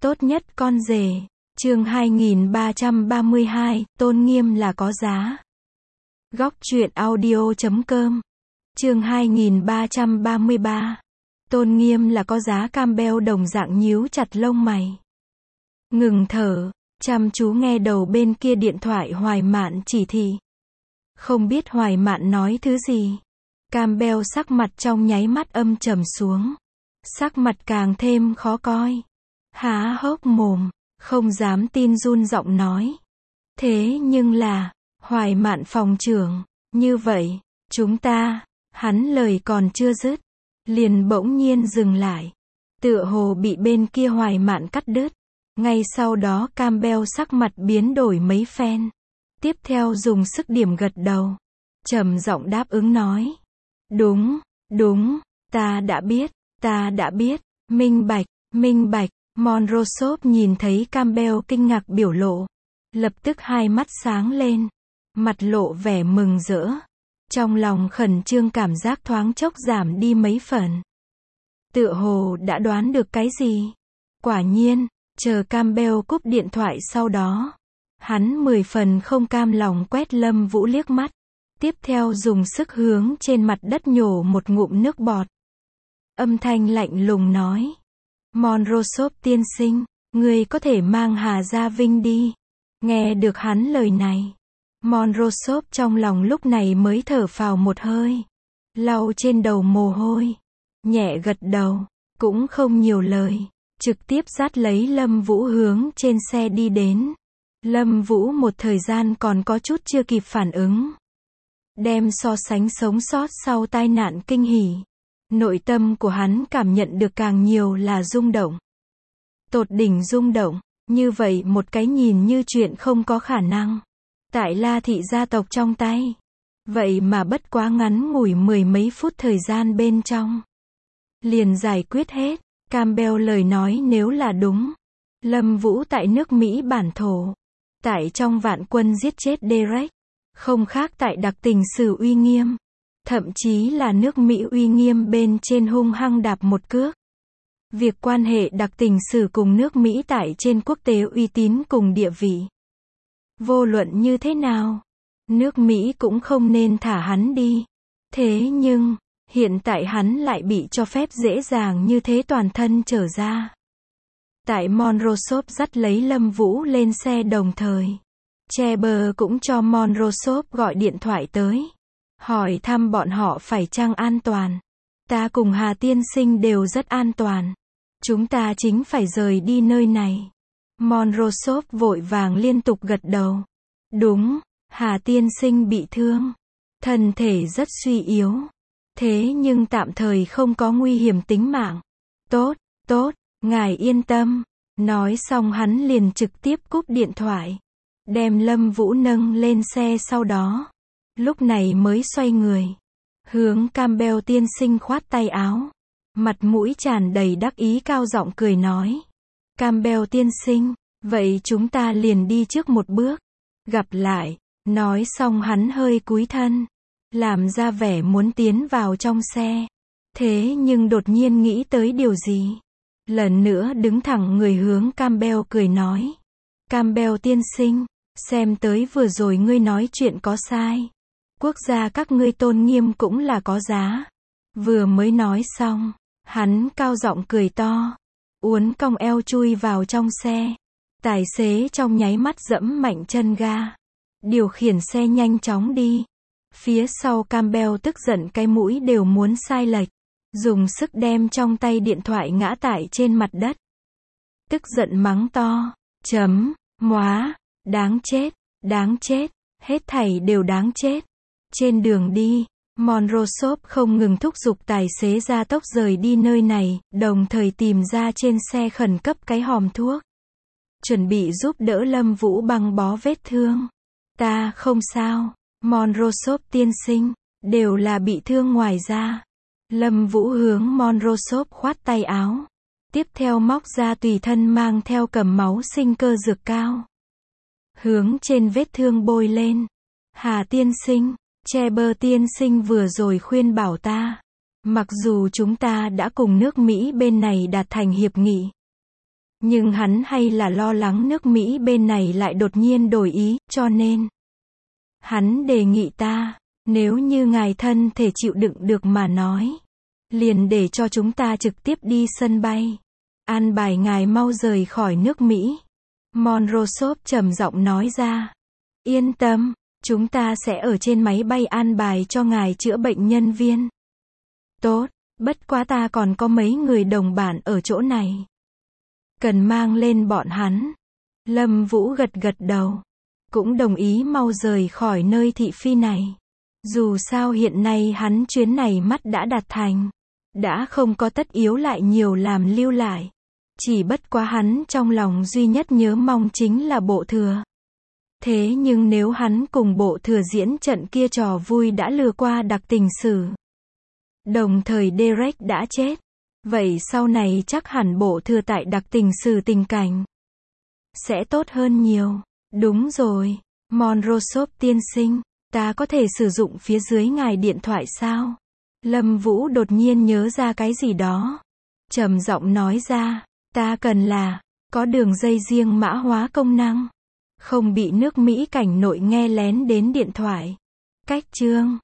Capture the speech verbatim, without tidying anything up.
Tốt nhất con rể. Chương hai nghìn ba trăm ba mươi hai, tôn nghiêm là có giá. Góc truyện audio chấm com. Chương hai nghìn ba trăm ba mươi ba. Tôn nghiêm là có giá. Campbell đồng dạng nhíu chặt lông mày. Ngừng thở, chăm chú nghe đầu bên kia điện thoại Hoài Mạn chỉ thị. Không biết Hoài Mạn nói thứ gì. Campbell sắc mặt trong nháy mắt âm trầm xuống. Sắc mặt càng thêm khó coi. Há hốc mồm, không dám tin run giọng nói. Thế nhưng là, Hoài Mạn phòng trưởng, như vậy, chúng ta, hắn lời còn chưa dứt, liền bỗng nhiên dừng lại. Tựa hồ bị bên kia Hoài Mạn cắt đứt. Ngay sau đó Campbell sắc mặt biến đổi mấy phen. Tiếp theo dùng sức điểm gật đầu. Trầm giọng đáp ứng nói. Đúng, đúng, ta đã biết, ta đã biết, minh bạch, minh bạch. Monrosov nhìn thấy Campbell kinh ngạc biểu lộ. Lập tức hai mắt sáng lên. Mặt lộ vẻ mừng rỡ. Trong lòng khẩn trương cảm giác thoáng chốc giảm đi mấy phần. Tựa hồ đã đoán được cái gì. Quả nhiên, chờ Campbell cúp điện thoại sau đó. Hắn mười phần không cam lòng quét Lâm Vũ liếc mắt. Tiếp theo dùng sức hướng trên mặt đất nhổ một ngụm nước bọt. Âm thanh lạnh lùng nói. Monrosov tiên sinh, ngươi có thể mang Hà Gia Vinh đi. Nghe được hắn lời này. Monrosov trong lòng lúc này mới thở phào một hơi. Lau trên đầu mồ hôi. Nhẹ gật đầu, cũng không nhiều lời. Trực tiếp dắt lấy Lâm Vũ hướng trên xe đi đến. Lâm Vũ một thời gian còn có chút chưa kịp phản ứng. Đem so sánh sống sót sau tai nạn kinh hỉ. Nội tâm của hắn cảm nhận được càng nhiều là rung động. Tột đỉnh rung động, như vậy một cái nhìn như chuyện không có khả năng. Tại La thị gia tộc trong tay. Vậy mà bất quá ngắn ngủi mười mấy phút thời gian bên trong. Liền giải quyết hết. Campbell lời nói nếu là đúng. Lâm Vũ tại nước Mỹ bản thổ. Tại trong vạn quân giết chết Derek. Không khác tại đặc tình sử uy nghiêm. Thậm chí là nước Mỹ uy nghiêm bên trên hung hăng đạp một cước. Việc quan hệ đặc tình sử cùng nước Mỹ tại trên quốc tế uy tín cùng địa vị. Vô luận như thế nào, nước Mỹ cũng không nên thả hắn đi. Thế nhưng, hiện tại hắn lại bị cho phép dễ dàng như thế toàn thân trở ra. Tại Monrosov dắt lấy Lâm Vũ lên xe đồng thời. Cheber cũng cho Monrosov gọi điện thoại tới. Hỏi thăm bọn họ phải chăng an toàn. Ta cùng Hà tiên sinh đều rất an toàn. Chúng ta chính phải rời đi nơi này. Monrosov vội vàng liên tục gật đầu. Đúng, Hà tiên sinh bị thương. Thân thể rất suy yếu. Thế nhưng tạm thời không có nguy hiểm tính mạng. Tốt, tốt, ngài yên tâm. Nói xong hắn liền trực tiếp cúp điện thoại. Đem Lâm Vũ nâng lên xe sau đó. Lúc này mới xoay người. Hướng Campbell tiên sinh khoát tay áo. Mặt mũi tràn đầy đắc ý cao giọng cười nói. Campbell tiên sinh, vậy chúng ta liền đi trước một bước. Gặp lại. Nói xong hắn hơi cúi thân. Làm ra vẻ muốn tiến vào trong xe. Thế nhưng đột nhiên nghĩ tới điều gì. Lần nữa đứng thẳng người hướng Campbell cười nói. Campbell tiên sinh, xem tới vừa rồi ngươi nói chuyện có sai. Quốc gia các ngươi tôn nghiêm cũng là có giá. Vừa mới nói xong, hắn cao giọng cười to. Uốn cong eo chui vào trong xe. Tài xế trong nháy mắt dẫm mạnh chân ga. Điều khiển xe nhanh chóng đi. Phía sau Campbell tức giận cái mũi đều muốn sai lệch. Dùng sức đem trong tay điện thoại ngã tại trên mặt đất. Tức giận mắng to. Chấm, móa, đáng chết, đáng chết, hết thảy đều đáng chết. Trên đường đi, Monrosov không ngừng thúc giục tài xế gia tốc rời đi nơi này, đồng thời tìm ra trên xe khẩn cấp cái hòm thuốc. Chuẩn bị giúp đỡ Lâm Vũ băng bó vết thương. Ta không sao, Monrosov tiên sinh, đều là bị thương ngoài da. Lâm Vũ hướng Monrosov khoát tay áo. Tiếp theo móc ra tùy thân mang theo cầm máu sinh cơ dược cao. Hướng trên vết thương bôi lên. Hà tiên sinh. Cheber tiên sinh vừa rồi khuyên bảo ta. Mặc dù chúng ta đã cùng nước Mỹ bên này đạt thành hiệp nghị. Nhưng hắn hay là lo lắng nước Mỹ bên này lại đột nhiên đổi ý, cho nên hắn đề nghị ta, nếu như ngài thân thể chịu đựng được mà nói, liền để cho chúng ta trực tiếp đi sân bay. An bài ngài mau rời khỏi nước Mỹ. Monrosov trầm giọng nói ra. Yên tâm, chúng ta sẽ ở trên máy bay an bài cho ngài chữa bệnh nhân viên. Tốt, bất quá ta còn có mấy người đồng bản ở chỗ này. Cần mang lên bọn hắn. Lâm Vũ gật gật đầu. Cũng đồng ý mau rời khỏi nơi thị phi này. Dù sao hiện nay hắn chuyến này mắt đã đạt thành. Đã không có tất yếu lại nhiều làm lưu lại. Chỉ bất quá hắn trong lòng duy nhất nhớ mong chính là Bộ Thừa. Thế nhưng nếu hắn cùng Bộ Thừa diễn trận kia trò vui đã lừa qua đặc tình sử, đồng thời Derek đã chết, vậy sau này chắc hẳn Bộ Thừa tại đặc tình sử tình cảnh sẽ tốt hơn nhiều. Đúng rồi, Monrosov tiên sinh, ta có thể sử dụng phía dưới ngài điện thoại sao? Lâm Vũ đột nhiên nhớ ra cái gì đó. Trầm giọng nói ra, ta cần là, có đường dây riêng mã hóa công năng. Không bị nước Mỹ cảnh nội nghe lén đến điện thoại. Cách chương